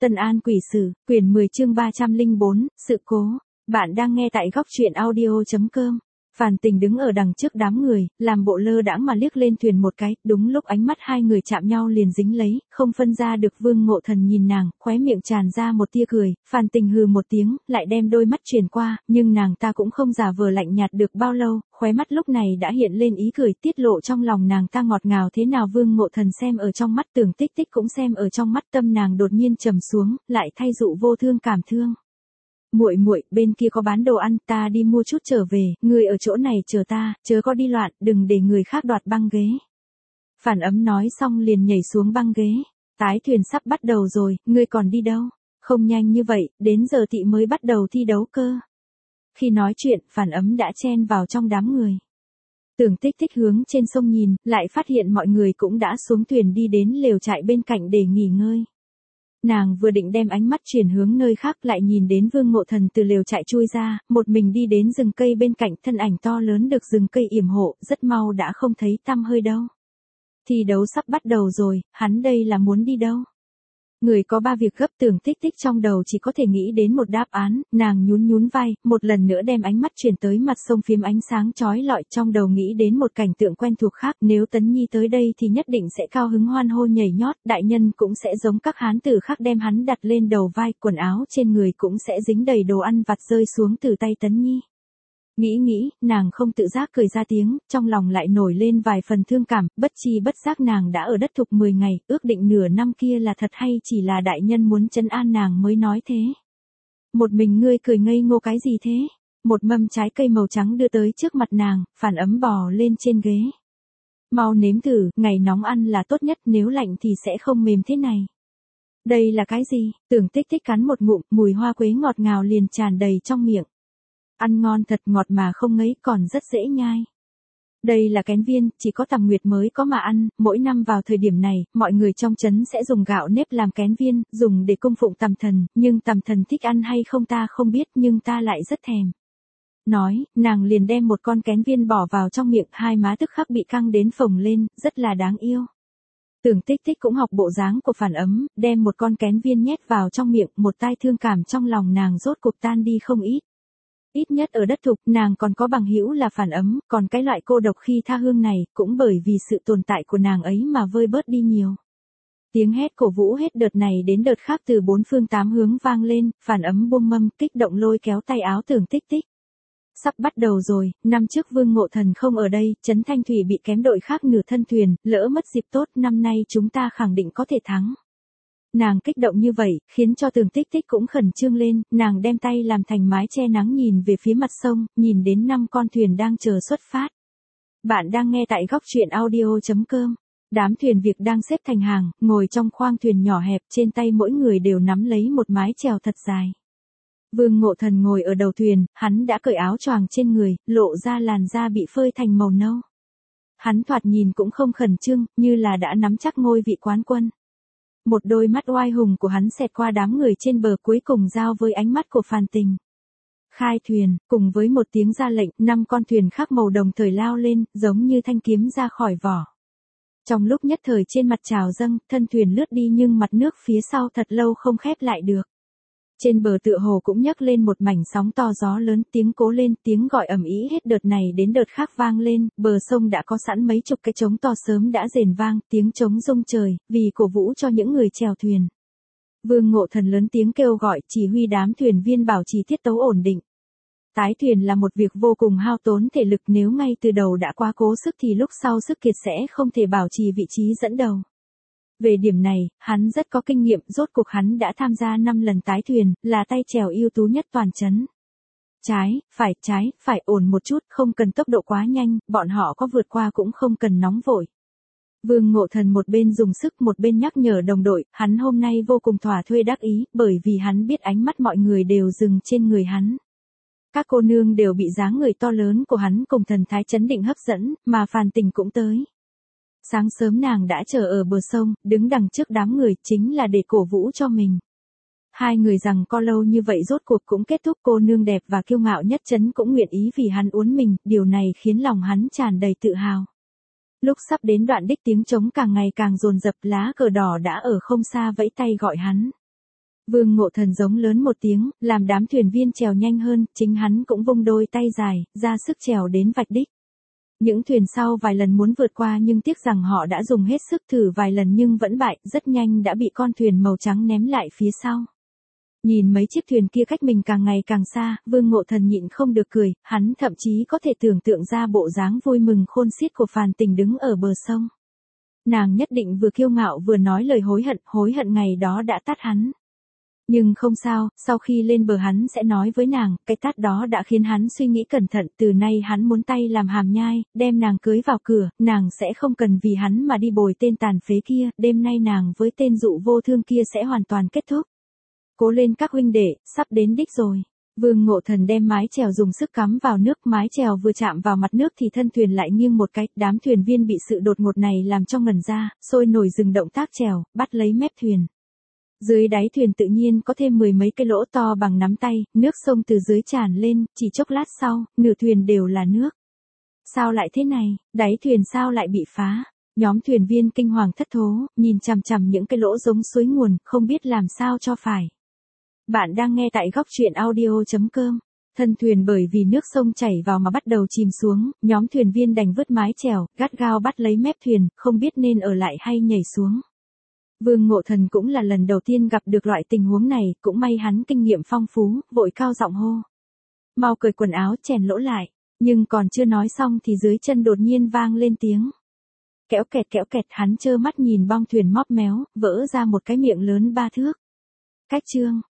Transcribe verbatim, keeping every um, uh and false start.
Tân An Quỷ Sử, quyển mười chương ba trăm lẻ bốn, sự cố. Bạn đang nghe tại góc truyện audio chấm com. Phàn Tình đứng ở đằng trước đám người, làm bộ lơ đãng mà liếc lên thuyền một cái, đúng lúc ánh mắt hai người chạm nhau liền dính lấy, không phân ra được. Vương Ngộ Thần nhìn nàng, khóe miệng tràn ra một tia cười, Phàn Tình hừ một tiếng, lại đem đôi mắt chuyển qua, nhưng nàng ta cũng không giả vờ lạnh nhạt được bao lâu, khóe mắt lúc này đã hiện lên ý cười, tiết lộ trong lòng nàng ta ngọt ngào thế nào. Vương Ngộ Thần xem ở trong mắt, Tưởng Tích Tích cũng xem ở trong mắt, tâm nàng đột nhiên trầm xuống, lại thay dụ vô thương cảm thương. Muội muội, bên kia có bán đồ ăn, ta đi mua chút trở về, ngươi ở chỗ này chờ ta, chớ có đi loạn, đừng để người khác đoạt băng ghế. Phản Ấm nói xong liền nhảy xuống băng ghế. Tái thuyền sắp bắt đầu rồi, ngươi còn đi đâu? Không nhanh như vậy, đến giờ tị mới bắt đầu thi đấu cơ. Khi nói chuyện, Phản Ấm đã chen vào trong đám người. Tưởng Tích Tích hướng trên sông nhìn, lại phát hiện mọi người cũng đã xuống thuyền đi đến lều trại bên cạnh để nghỉ ngơi. Nàng vừa định đem ánh mắt chuyển hướng nơi khác, lại nhìn đến Vương Ngộ Thần từ lều trại chui ra, một mình đi đến rừng cây bên cạnh, thân ảnh to lớn được rừng cây yểm hộ, rất mau đã không thấy tăm hơi đâu. Thi đấu sắp bắt đầu rồi, hắn đây là muốn đi đâu? Người có ba việc gấp. Tưởng Tích Tích trong đầu chỉ có thể nghĩ đến một đáp án, nàng nhún nhún vai, một lần nữa đem ánh mắt chuyển tới mặt sông phiếm ánh sáng chói lọi, trong đầu nghĩ đến một cảnh tượng quen thuộc khác, nếu Tấn Nhi tới đây thì nhất định sẽ cao hứng hoan hô nhảy nhót, đại nhân cũng sẽ giống các hán tử khác đem hắn đặt lên đầu vai, quần áo trên người cũng sẽ dính đầy đồ ăn vặt rơi xuống từ tay Tấn Nhi. Nghĩ nghĩ, nàng không tự giác cười ra tiếng, trong lòng lại nổi lên vài phần thương cảm, bất chi bất giác nàng đã ở đất thục mười ngày, ước định nửa năm kia là thật hay chỉ là đại nhân muốn trấn an nàng mới nói thế. Một mình ngươi cười ngây ngô cái gì thế? Một mâm trái cây màu trắng đưa tới trước mặt nàng, Phản Ấm bò lên trên ghế. Mau nếm thử, ngày nóng ăn là tốt nhất, nếu lạnh thì sẽ không mềm thế này. Đây là cái gì? Tưởng Tích Tích cắn một ngụm, mùi hoa quế ngọt ngào liền tràn đầy trong miệng. Ăn ngon thật, ngọt mà không ngấy, còn rất dễ nhai. Đây là kén viên, chỉ có Tầm Nguyệt mới có mà ăn, mỗi năm vào thời điểm này, mọi người trong trấn sẽ dùng gạo nếp làm kén viên, dùng để cung phụng Tầm Thần, nhưng Tầm Thần thích ăn hay không ta không biết, nhưng ta lại rất thèm. Nói, nàng liền đem một con kén viên bỏ vào trong miệng, hai má tức khắc bị căng đến phồng lên, rất là đáng yêu. Tưởng Tích Tích cũng học bộ dáng của Phản Ấm, đem một con kén viên nhét vào trong miệng, một tai thương cảm trong lòng nàng rốt cục tan đi không ít. Ít nhất ở đất thục, nàng còn có bằng hữu là Phản Ấm, còn cái loại cô độc khi tha hương này, cũng bởi vì sự tồn tại của nàng ấy mà vơi bớt đi nhiều. Tiếng hét cổ vũ hết đợt này đến đợt khác từ bốn phương tám hướng vang lên, Phản Ấm buông mâm, kích động lôi kéo tay áo Tưởng Tích Tích. Sắp bắt đầu rồi, năm trước Vương Ngộ Thần không ở đây, trấn Thanh Thủy bị kém đội khác nửa thân thuyền, lỡ mất dịp tốt, năm nay chúng ta khẳng định có thể thắng. Nàng kích động như vậy, khiến cho Tưởng Tích Tích cũng khẩn trương lên, nàng đem tay làm thành mái che nắng nhìn về phía mặt sông, nhìn đến năm con thuyền đang chờ xuất phát. Bạn đang nghe tại góc truyện audio chấm com. Đám thuyền việc đang xếp thành hàng, ngồi trong khoang thuyền nhỏ hẹp, trên tay mỗi người đều nắm lấy một mái chèo thật dài. Vương Ngộ Thần ngồi ở đầu thuyền, hắn đã cởi áo choàng trên người, lộ ra làn da bị phơi thành màu nâu. Hắn thoạt nhìn cũng không khẩn trương, như là đã nắm chắc ngôi vị quán quân. Một đôi mắt oai hùng của hắn xẹt qua đám người trên bờ, cuối cùng giao với ánh mắt của Phàn Tình. Khai thuyền, cùng với một tiếng ra lệnh, năm con thuyền khác màu đồng thời lao lên, giống như thanh kiếm ra khỏi vỏ. Trong lúc nhất thời trên mặt trào dâng, thân thuyền lướt đi nhưng mặt nước phía sau thật lâu không khép lại được. Trên bờ tựa hồ cũng nhấc lên một mảnh sóng to gió lớn, tiếng cố lên, tiếng gọi ầm ĩ hết đợt này đến đợt khác vang lên, bờ sông đã có sẵn mấy chục cái trống to sớm đã rền vang, tiếng trống rung trời, vì cổ vũ cho những người chèo thuyền. Vương Ngộ Thần lớn tiếng kêu gọi, chỉ huy đám thuyền viên bảo trì tiết tấu ổn định. Tái thuyền là một việc vô cùng hao tốn thể lực, nếu ngay từ đầu đã quá cố sức thì lúc sau sức kiệt sẽ không thể bảo trì vị trí dẫn đầu. Về điểm này, hắn rất có kinh nghiệm, rốt cuộc hắn đã tham gia năm lần tái thuyền, là tay chèo ưu tú nhất toàn trấn. Trái, phải, trái, phải, ổn một chút, không cần tốc độ quá nhanh, bọn họ có vượt qua cũng không cần nóng vội. Vương Ngộ Thần một bên dùng sức một bên nhắc nhở đồng đội, hắn hôm nay vô cùng thỏa thuê đắc ý, bởi vì hắn biết ánh mắt mọi người đều dừng trên người hắn. Các cô nương đều bị dáng người to lớn của hắn cùng thần thái chấn định hấp dẫn, mà Phàn Tình cũng tới. Sáng sớm nàng đã chờ ở bờ sông, đứng đằng trước đám người, chính là để cổ vũ cho mình. Hai người rằng co lâu như vậy rốt cuộc cũng kết thúc, cô nương đẹp và kiêu ngạo nhất trấn cũng nguyện ý vì hắn uốn mình, điều này khiến lòng hắn tràn đầy tự hào. Lúc sắp đến đoạn đích tiếng trống càng ngày càng dồn dập, lá cờ đỏ đã ở không xa vẫy tay gọi hắn. Vương Ngộ Thần giống lớn một tiếng, làm đám thuyền viên trèo nhanh hơn, chính hắn cũng vung đôi tay dài, ra sức trèo đến vạch đích. Những thuyền sau vài lần muốn vượt qua nhưng tiếc rằng họ đã dùng hết sức thử vài lần nhưng vẫn bại, rất nhanh đã bị con thuyền màu trắng ném lại phía sau. Nhìn mấy chiếc thuyền kia cách mình càng ngày càng xa, Vương Ngộ Thần nhịn không được cười, hắn thậm chí có thể tưởng tượng ra bộ dáng vui mừng khôn xiết của Phàn Tình đứng ở bờ sông. Nàng nhất định vừa kiêu ngạo vừa nói lời hối hận, hối hận ngày đó đã tát hắn. Nhưng không sao, sau khi lên bờ hắn sẽ nói với nàng, cái tát đó đã khiến hắn suy nghĩ cẩn thận, từ nay hắn muốn tay làm hàm nhai, đem nàng cưới vào cửa, nàng sẽ không cần vì hắn mà đi bồi tên tàn phế kia, đêm nay nàng với tên dụ vô thương kia sẽ hoàn toàn kết thúc. Cố lên các huynh đệ, sắp đến đích rồi. Vương Ngộ Thần đem mái chèo dùng sức cắm vào nước, mái chèo vừa chạm vào mặt nước thì thân thuyền lại nghiêng một cái, đám thuyền viên bị sự đột ngột này làm cho ngẩn ra, sôi nổi dừng động tác chèo, bắt lấy mép thuyền. Dưới đáy thuyền tự nhiên có thêm mười mấy cái lỗ to bằng nắm tay, nước sông từ dưới tràn lên, chỉ chốc lát sau, nửa thuyền đều là nước. Sao lại thế này, đáy thuyền sao lại bị phá? Nhóm thuyền viên kinh hoàng thất thố, nhìn chằm chằm những cái lỗ giống suối nguồn, không biết làm sao cho phải. Bạn đang nghe tại góc truyện audio chấm com. Thân thuyền bởi vì nước sông chảy vào mà bắt đầu chìm xuống, nhóm thuyền viên đành vứt mái chèo, gắt gao bắt lấy mép thuyền, không biết nên ở lại hay nhảy xuống. Vương Ngộ Thần cũng là lần đầu tiên gặp được loại tình huống này, cũng may hắn kinh nghiệm phong phú, vội cao giọng hô. Mau cởi quần áo chèn lỗ lại, nhưng còn chưa nói xong thì dưới chân đột nhiên vang lên tiếng. Kéo kẹt kéo kẹt, hắn trơ mắt nhìn bong thuyền móp méo, vỡ ra một cái miệng lớn ba thước. Cách chương.